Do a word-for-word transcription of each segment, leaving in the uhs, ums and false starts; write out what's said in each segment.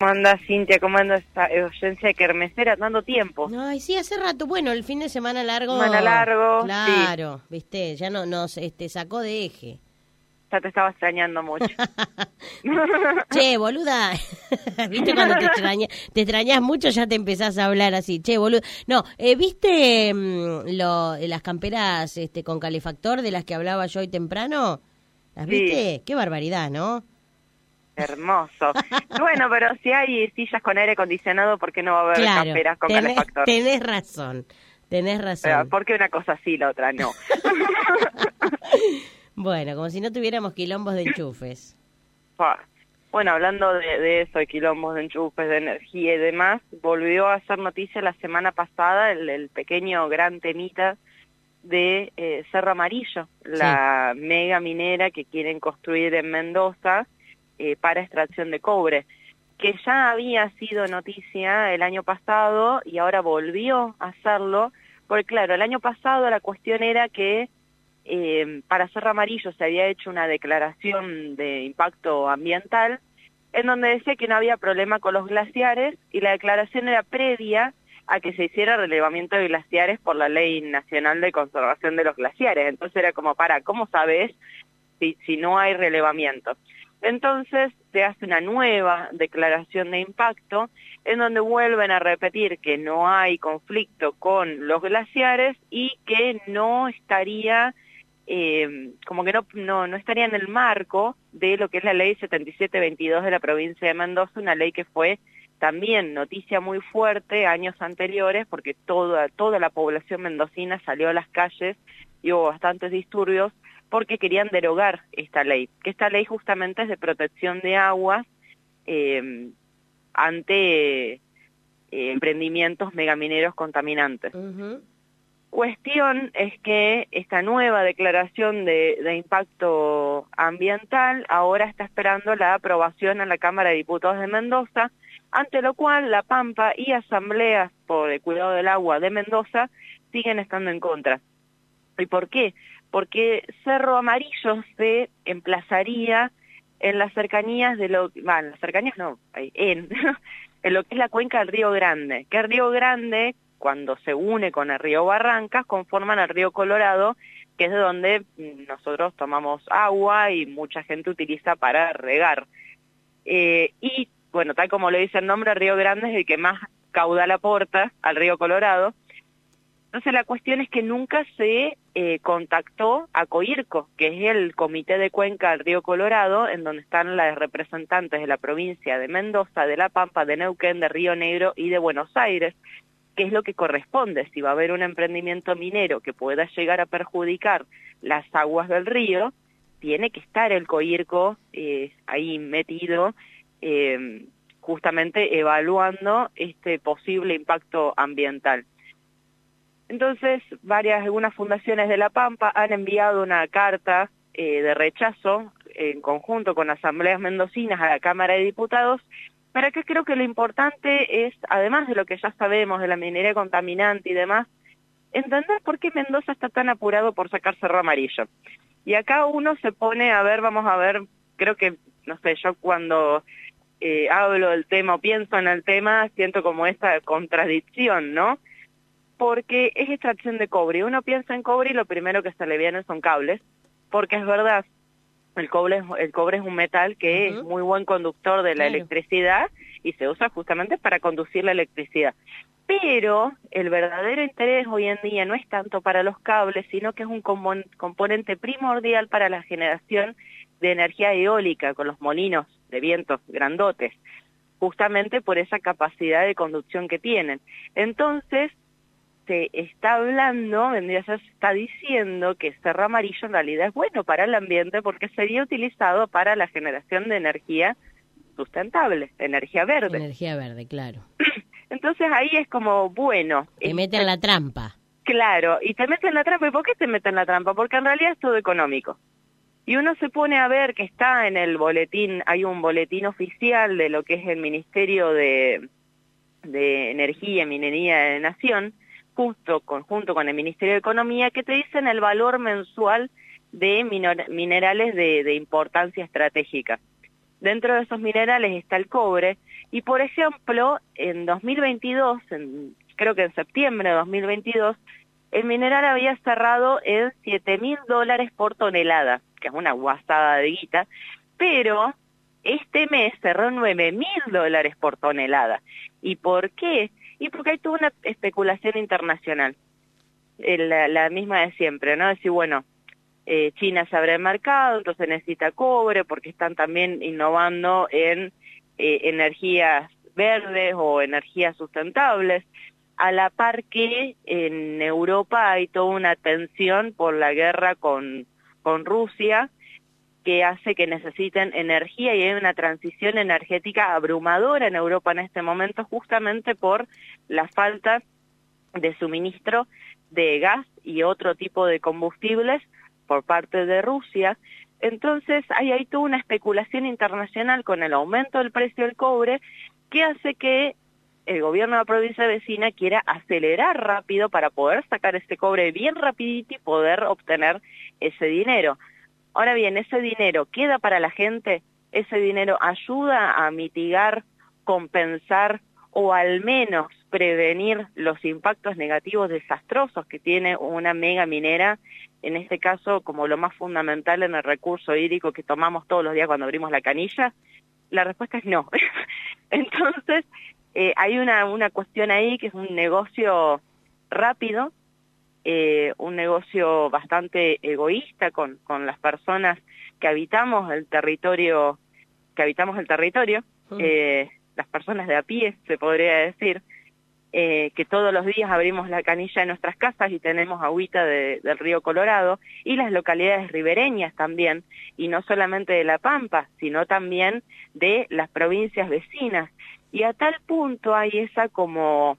anda Cintia? ¿Cómo anda esta audiencia kermesera? Tanto tiempo. Ay, sí, hace rato. Bueno, el fin de semana largo. Semana largo. Claro, sí. viste, ya no nos este, sacó de eje. Ya te estaba extrañando mucho. Che, boluda. ¿Viste cuando te extrañas, te extrañas mucho ya te empezás a hablar así? Che, boluda. No, eh, ¿viste mmm, lo, las camperas este, con calefactor de las que hablaba yo hoy temprano? ¿Las Sí. viste? Qué barbaridad, ¿no? Hermoso. Bueno, pero si hay sillas con aire acondicionado, ¿por qué no va a haber claro, camperas con tenés, calefactor? Tenés razón, tenés razón. Pero, ¿por qué una cosa sí y la otra no? Bueno, como si no tuviéramos quilombos de enchufes. Bueno, hablando de, de eso, de quilombos de enchufes, de energía y demás, volvió a hacer noticia la semana pasada el, el pequeño gran temita de eh, Cerro Amarillo, la sí. mega minera que quieren construir en Mendoza eh, para extracción de cobre, que ya había sido noticia el año pasado y ahora volvió a hacerlo, porque claro, el año pasado la cuestión era que Eh, para Cerro Amarillo se había hecho una declaración de impacto ambiental en donde decía que no había problema con los glaciares y la declaración era previa a que se hiciera relevamiento de glaciares por la Ley Nacional de Conservación de los Glaciares. Entonces era como, para, ¿cómo sabes si, si no hay relevamiento? Entonces se hace una nueva declaración de impacto en donde vuelven a repetir que no hay conflicto con los glaciares y que no estaría... Eh, como que no, no, no estaría en el marco de lo que es la ley setenta y siete veintidós de la provincia de Mendoza, una ley que fue también noticia muy fuerte años anteriores porque toda, toda la población mendocina salió a las calles y hubo bastantes disturbios porque querían derogar esta ley, que esta ley justamente es de protección de aguas eh, ante eh, emprendimientos megamineros contaminantes. Uh-huh. Cuestión es que esta nueva declaración de, de impacto ambiental ahora está esperando la aprobación en la Cámara de Diputados de Mendoza, ante lo cual La Pampa y asambleas por el cuidado del agua de Mendoza siguen estando en contra. ¿Y por qué? Porque Cerro Amarillo se emplazaría en las cercanías de lo... Bueno, en las cercanías no, en, en lo que es la cuenca del Río Grande, que el Río Grande... cuando se une con el río Barrancas, conforman el río Colorado, que es de donde nosotros tomamos agua y mucha gente utiliza para regar. Eh, y, bueno, tal como lo dice el nombre, el Río Grande es el que más caudal aporta al río Colorado. Entonces la cuestión es que nunca se eh, contactó a COIRCO, que es el Comité de Cuenca del Río Colorado, en donde están las representantes de la provincia de Mendoza, de La Pampa, de Neuquén, de Río Negro y de Buenos Aires, que es lo que corresponde. Si va a haber un emprendimiento minero que pueda llegar a perjudicar las aguas del río, tiene que estar el COIRCO eh, ahí metido, eh, justamente evaluando este posible impacto ambiental. Entonces, varias, algunas fundaciones de La Pampa han enviado una carta eh, de rechazo en conjunto con asambleas mendocinas a la Cámara de Diputados. Para que creo que lo importante es, además de lo que ya sabemos de la minería contaminante y demás, entender por qué Mendoza está tan apurado por sacar Cerro Amarillo. Y acá uno se pone a ver, vamos a ver, creo que, no sé, yo cuando eh, hablo del tema o pienso en el tema, siento como esta contradicción, ¿no? Porque es extracción de cobre. Uno piensa en cobre y lo primero que se le viene son cables, porque es verdad. El cobre, es, el cobre es un metal que uh-huh. es muy buen conductor de la claro. electricidad y se usa justamente para conducir la electricidad. Pero el verdadero interés hoy en día no es tanto para los cables, sino que es un comon- componente primordial para la generación de energía eólica con los molinos de vientos grandotes, justamente por esa capacidad de conducción que tienen. Entonces, se está hablando, vendría a ser, se está diciendo que Cerro Amarillo en realidad es bueno para el ambiente porque sería utilizado para la generación de energía sustentable, energía verde. Energía verde, claro. Entonces ahí es como, bueno... Te meten en la trampa. Claro, y te meten en la trampa. ¿Y por qué te meten en la trampa? Porque en realidad es todo económico. Y uno se pone a ver que está en el boletín, hay un boletín oficial de lo que es el Ministerio de, de Energía y Minería de Nación, justo conjunto con el Ministerio de Economía, que te dicen el valor mensual de minor, minerales de, de importancia estratégica. Dentro de esos minerales está el cobre, y por ejemplo, en dos mil veintidós, en, creo que en septiembre de dos mil veintidós, el mineral había cerrado en siete mil dólares por tonelada, que es una guasada de guita, pero este mes cerró nueve mil dólares por tonelada. ¿Y por qué? Y porque hay toda una especulación internacional, eh, la, la misma de siempre, ¿no? Decir, bueno, eh, China se abre el mercado, entonces necesita cobre, porque están también innovando en eh, energías verdes o energías sustentables, a la par que en Europa hay toda una tensión por la guerra con, con Rusia, que hace que necesiten energía, y hay una transición energética abrumadora en Europa en este momento, justamente por la falta de suministro de gas y otro tipo de combustibles por parte de Rusia. Entonces hay ahí toda una especulación internacional con el aumento del precio del cobre, que hace que el gobierno de la provincia vecina quiera acelerar rápido para poder sacar ese cobre bien rapidito y poder obtener ese dinero. Ahora bien, ese dinero queda para la gente, ese dinero ayuda a mitigar, compensar o al menos prevenir los impactos negativos desastrosos que tiene una mega minera, en este caso como lo más fundamental en el recurso hídrico que tomamos todos los días cuando abrimos la canilla. La respuesta es no. Entonces, eh, hay una, una cuestión ahí que es un negocio rápido, Eh, un negocio bastante egoísta con, con las personas que habitamos el territorio, que habitamos el territorio, mm. eh, las personas de a pie, se podría decir, eh, que todos los días abrimos la canilla de nuestras casas y tenemos agüita de, del río Colorado, y las localidades ribereñas también, y no solamente de La Pampa, sino también de las provincias vecinas, y a tal punto hay esa como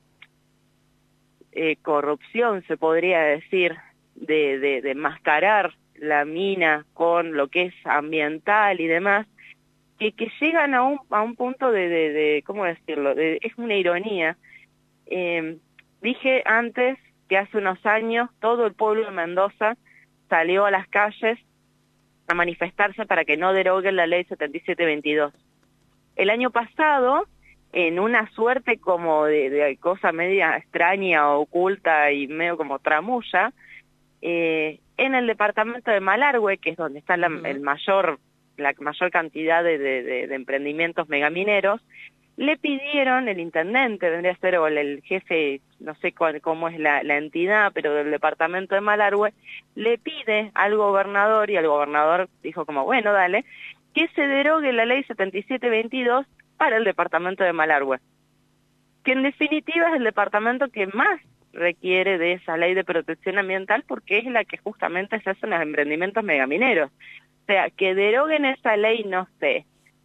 Eh, corrupción, se podría decir, de, de, de mascarar la mina con lo que es ambiental y demás, que, que llegan a un, a un punto de, de, de ¿cómo decirlo? De, es una ironía. Eh, dije antes que hace unos años todo el pueblo de Mendoza salió a las calles a manifestarse para que no deroguen la ley setenta y siete veintidós. El año pasado, en una suerte como de, de cosa media extraña, oculta y medio como tramulla, eh, en el departamento de Malargüe, que es donde está la, el mayor, la mayor cantidad de, de, de, de emprendimientos megamineros, le pidieron, el intendente, vendría a ser, o el, el jefe, no sé cuál, cómo es la, la entidad, pero del departamento de Malargüe, le pide al gobernador, y el gobernador dijo como, bueno, dale, que se derogue la ley setenta y siete veintidós para el departamento de Malargüe, que en definitiva es el departamento que más requiere de esa ley de protección ambiental, porque es la que justamente se hacen los emprendimientos megamineros. O sea, que deroguen esa ley, no sé,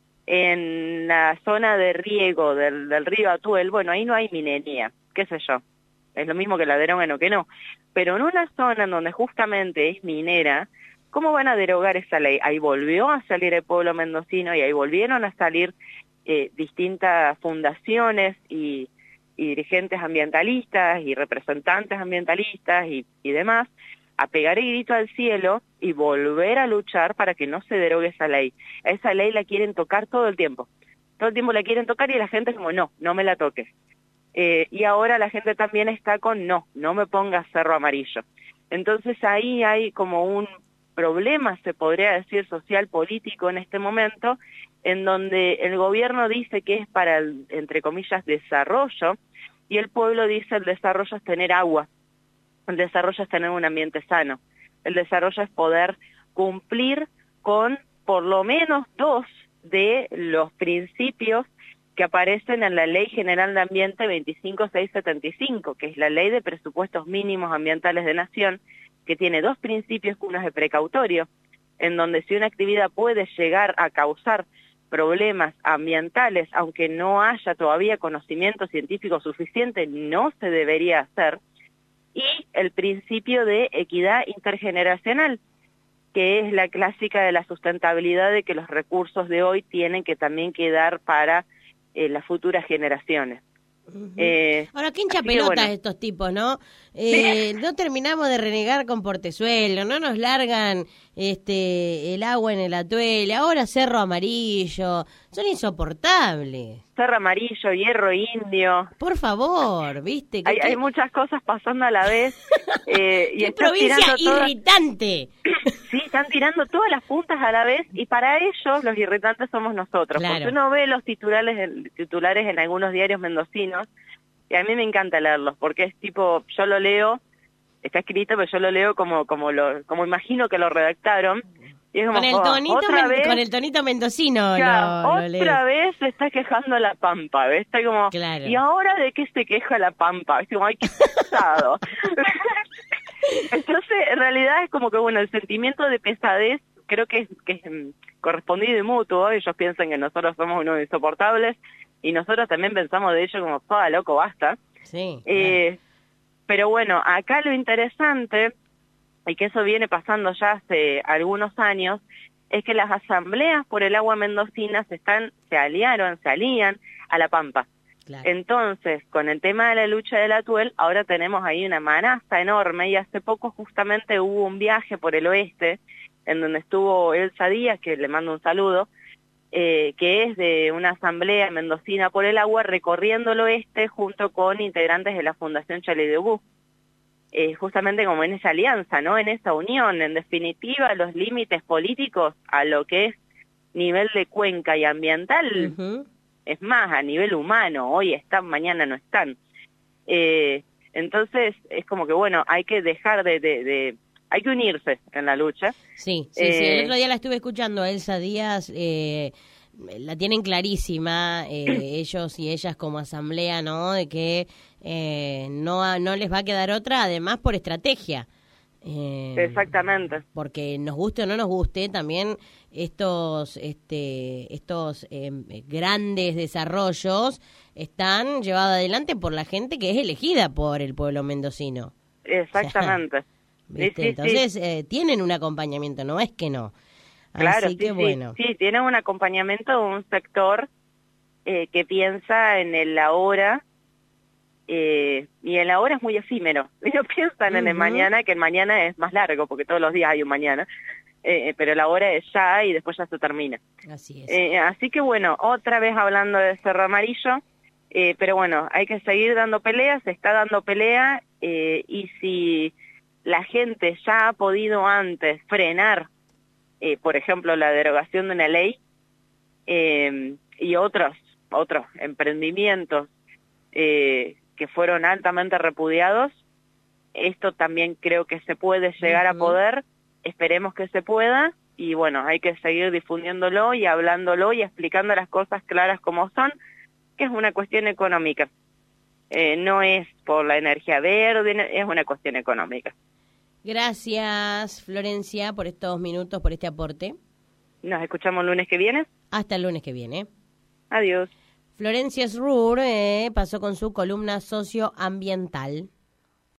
en la zona de riego del, del río Atuel, bueno, ahí no hay minería, qué sé yo, es lo mismo que la deroguen o que no, pero en una zona en donde justamente es minera, ¿cómo van a derogar esa ley? Ahí volvió a salir el pueblo mendocino y ahí volvieron a salir Eh, distintas fundaciones y, y dirigentes ambientalistas y representantes ambientalistas y, y demás, a pegar el grito al cielo y volver a luchar para que no se derogue esa ley. Esa ley la quieren tocar todo el tiempo. Todo el tiempo la quieren tocar y la gente es como, no, no me la toques. Eh, y ahora la gente también está con, no, no me pongas cerro amarillo. Entonces ahí hay como un problema, se podría decir, social, político en este momento, en donde el gobierno dice que es para el, entre comillas, desarrollo, y el pueblo dice el desarrollo es tener agua, el desarrollo es tener un ambiente sano, el desarrollo es poder cumplir con por lo menos dos de los principios que aparecen en la Ley General de Ambiente veinticinco mil seiscientos setenta y cinco, que es la Ley de Presupuestos Mínimos Ambientales de Nación, que tiene dos principios, uno es de precautorio, en donde si una actividad puede llegar a causar problemas ambientales, aunque no haya todavía conocimiento científico suficiente, no se debería hacer, y el principio de equidad intergeneracional, que es la clásica de la sustentabilidad de que los recursos de hoy tienen que también quedar para eh, las futuras generaciones. Uh-huh. Eh, Ahora, qué hincha pelotas bueno. estos tipos, ¿no? Eh, no terminamos de renegar con Portezuelo, no nos largan este el agua en el atuel, ahora Cerro Amarillo, son insoportables. Cerro Amarillo, Hierro Indio. Por favor, ¿viste? Hay, hay muchas cosas pasando a la vez. Eh, y ¡Qué provincia irritante! Todas... Sí, están tirando todas las puntas a la vez y para ellos los irritantes somos nosotros. Claro. Porque uno ve los titulares, titulares en algunos diarios mendocinos y a mí me encanta leerlos porque es tipo, yo lo leo, está escrito, pero yo lo leo como como lo como imagino que lo redactaron. Y es como, con, el tonito oh, ¿otra vez? Con el tonito mendocino. Ya, lo, otra lo vez se está quejando la Pampa, ¿ves? Está como, claro. ¿y ahora de qué se queja la Pampa? Es como, ay, qué pesado. Entonces, en realidad es como que, bueno, el sentimiento de pesadez creo que es, que es um, correspondido y mutuo. Ellos piensan que nosotros somos unos insoportables y nosotros también pensamos de ellos como, ¡ah, loco, basta! Sí. Eh, claro. Pero bueno, acá lo interesante, y que eso viene pasando ya hace algunos años, es que las asambleas por el agua mendocina se están, se aliaron, se alían a la Pampa. Claro. Entonces, con el tema de la lucha del Atuel, ahora tenemos ahí una manaza enorme y hace poco justamente hubo un viaje por el oeste en donde estuvo Elsa Díaz, que le mando un saludo, eh, que es de una asamblea mendocina por el agua recorriendo el oeste junto con integrantes de la Fundación Chaley de Obú. Eh, justamente como en esa alianza, ¿no? En esa unión, en definitiva, los límites políticos a lo que es nivel de cuenca y ambiental, uh-huh. Es más, a nivel humano, hoy están, mañana no están. Eh, entonces, es como que, bueno, hay que dejar de, de, de hay que unirse en la lucha. Sí, sí, eh, sí, el otro día la estuve escuchando a Elsa Díaz, eh, la tienen clarísima, eh, ellos y ellas como asamblea, ¿no? De que eh, no, no les va a quedar otra, además por estrategia. Eh, Exactamente. Porque nos guste o no nos guste, también estos este estos eh, grandes desarrollos están llevados adelante por la gente que es elegida por el pueblo mendocino. Exactamente. O sea, sí, sí, entonces sí. Eh, tienen un acompañamiento, no es que no. Claro, Así sí, que sí, bueno. Sí, tienen un acompañamiento de un sector eh, que piensa en el ahora. Eh, y el ahora es muy efímero. Ellos piensan uh-huh. en el mañana, que el mañana es más largo, porque todos los días hay un mañana, eh, pero el ahora es ya y después ya se termina. Así es. Eh, así que bueno, otra vez hablando de Cerro Amarillo, eh, pero bueno, hay que seguir dando peleas, se está dando pelea, eh, y si la gente ya ha podido antes frenar, eh, por ejemplo, la derogación de una ley, eh, y otros, otros emprendimientos, eh, que fueron altamente repudiados, esto también creo que se puede llegar uh-huh. a poder, esperemos que se pueda, y bueno, hay que seguir difundiéndolo y hablándolo y explicando las cosas claras como son, que es una cuestión económica, eh, no es por la energía verde, es una cuestión económica. Gracias, Florencia, por estos minutos, por este aporte. Nos escuchamos el lunes que viene. Hasta el lunes que viene. Adiós. Florencia Srur eh, pasó con su columna socioambiental.